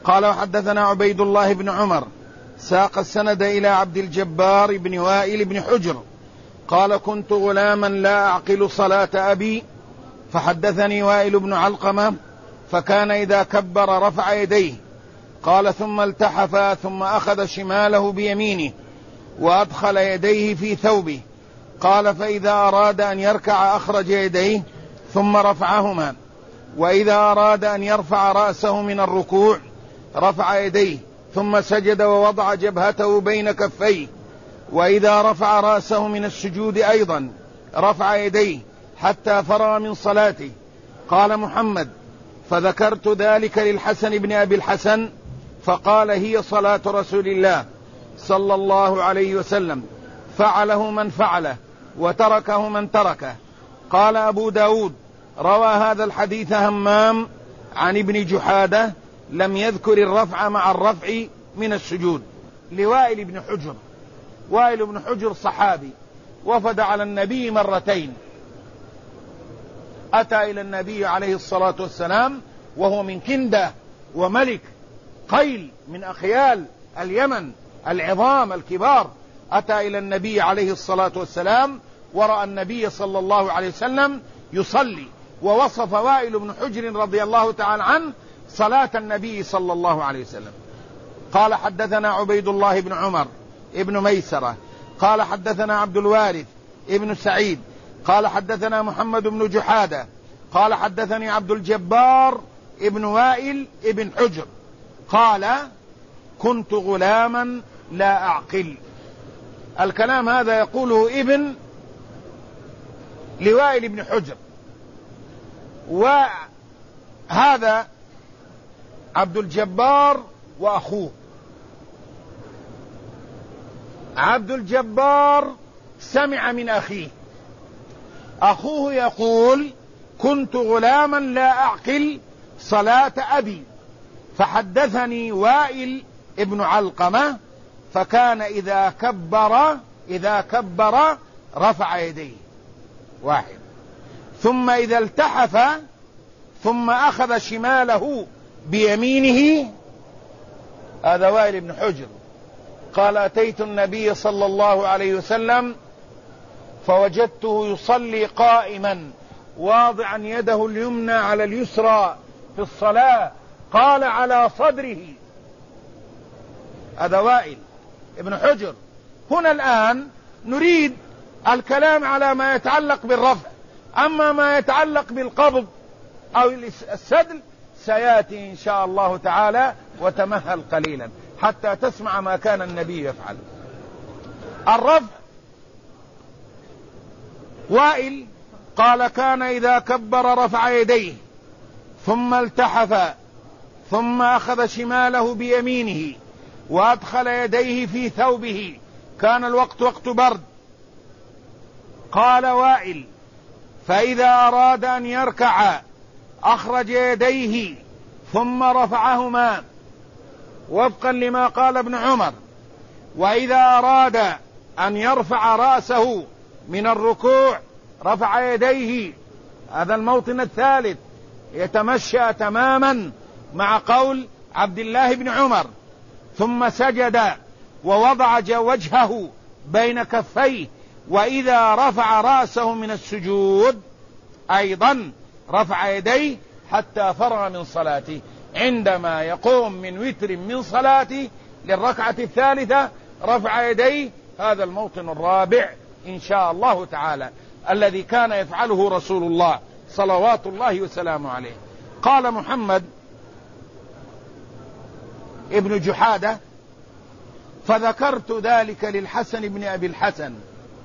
قال وحدثنا عبيد الله بن عمر ساق السند إلى عبد الجبار بن وائل بن حجر قال كنت غلاما لا أعقل صلاة أبي فحدثني وائل بن علقمة فكان إذا كبر رفع يديه قال ثم التحف ثم أخذ شماله بيمينه وأدخل يديه في ثوبه قال فإذا أراد أن يركع أخرج يديه ثم رفعهما وإذا أراد أن يرفع رأسه من الركوع رفع يديه ثم سجد ووضع جبهته بين كفيه وإذا رفع رأسه من السجود أيضا رفع يديه حتى فرغ من صلاته. قال محمد فذكرت ذلك للحسن بن أبي الحسن فقال هي صلاة رسول الله صلى الله عليه وسلم فعله من فعله وتركه من تركه. قال أبو داود روى هذا الحديث همام عن ابن جحادة لم يذكر الرفع مع الرفع من السجود. لوائل بن حجر، وائل بن حجر صحابي وفد على النبي مرتين، أتى إلى النبي عليه الصلاة والسلام وهو من كندة وملك قيل من أخيال اليمن العظام الكبار، أتى إلى النبي عليه الصلاة والسلام ورأى النبي صلى الله عليه وسلم يصلي، ووصف وائل بن حجر رضي الله تعالى عنه صلاة النبي صلى الله عليه وسلم. قال حدثنا عبيد الله بن عمر ابن ميسرة قال حدثنا عبد الوارث ابن سعيد قال حدثنا محمد بن جحادة قال حدثني عبد الجبار ابن وائل ابن حجر قال كنت غلاما لا أعقل. الكلام هذا يقوله ابن لوائل بن حجر، وهذا عبد الجبار وأخوه. عبد الجبار سمع من أخيه، أخوه يقول كنت غلاما لا أعقل صلاة أبي فحدثني وائل ابن علقمة فكان إذا كبر رفع يديه واحد ثم إذا التحف ثم أخذ شماله بيمينه. هذا وائل بن حجر قال أتيت النبي صلى الله عليه وسلم فوجدته يصلي قائما واضعا يده اليمنى على اليسرى في الصلاة، قال على صدره. هذا وائل ابن حجر. هنا الآن نريد الكلام على ما يتعلق بالرفع، أما ما يتعلق بالقبض أو السدل سيأتي إن شاء الله تعالى، وتمهل قليلا حتى تسمع ما كان النبي يفعل. الرفع وائل قال كان إذا كبر رفع يديه ثم التحف ثم أخذ شماله بيمينه وأدخل يديه في ثوبه، كان الوقت وقت برد. قال وائل فإذا أراد أن يركع أخرج يديه ثم رفعهما وفقا لما قال ابن عمر، وإذا أراد أن يرفع رأسه من الركوع رفع يديه. هذا الموطن الثالث يتمشى تماما مع قول عبد الله بن عمر. ثم سجد ووضع وجهه بين كفيه، وإذا رفع رأسه من السجود أيضا رفع يديه حتى فرغ من صلاته. عندما يقوم من وتر من صلاته للركعة الثالثة رفع يديه. هذا الموطن الرابع إن شاء الله تعالى الذي كان يفعله رسول الله صلوات الله وسلامه عليه. قال محمد ابن جحادة فذكرت ذلك للحسن بن أبي الحسن.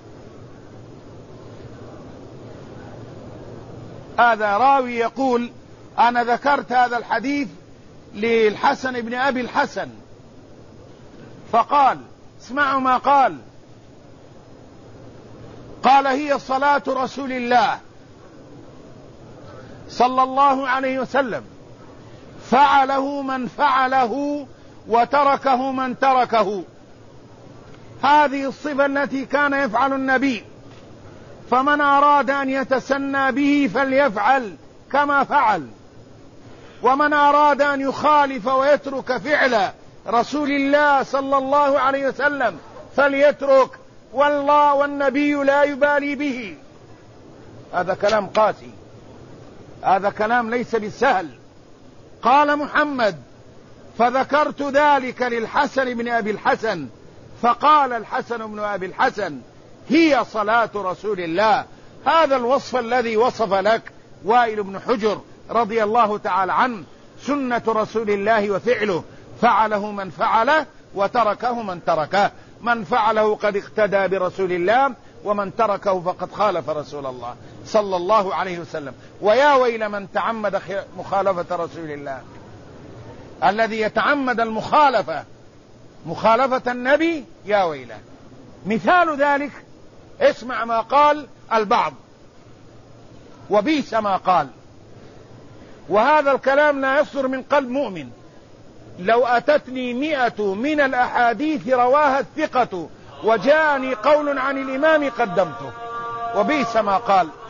هذا راوي يقول أنا ذكرت هذا الحديث للحسن بن أبي الحسن، فقال اسمعوا ما قال هي صلاة رسول الله صلى الله عليه وسلم فعله من فعله وتركه من تركه. هذه الصفة التي كان يفعل النبي، فمن أراد أن يتسنى به فليفعل كما فعل. ومن أراد أن يخالف ويترك فعل رسول الله صلى الله عليه وسلم فليترك، والله والنبي لا يبالي به. هذا كلام قاسي، هذا كلام ليس بالسهل. قال محمد: فذكرت ذلك للحسن بن أبي الحسن، فقال الحسن بن أبي الحسن: هي صلاة رسول الله. هذا الوصف الذي وصف لك وائل بن حجر رضي الله تعالى عنه سنة رسول الله وفعله، فعله من فعله وتركه من تركه. من فعله قد اقتدى برسول الله، ومن تركه فقد خالف رسول الله صلى الله عليه وسلم. ويا ويل من تعمد مخالفة رسول الله. الذي يتعمد المخالفة، مخالفة النبي، يا ويله. مثال ذلك اسمع ما قال البعض وبئس ما قال، وهذا الكلام لا يصدر من قلب مؤمن. لو أتتني 100 من الأحاديث رواها الثقة وجاءني قول عن الإمام قدمته. وبئس ما قال.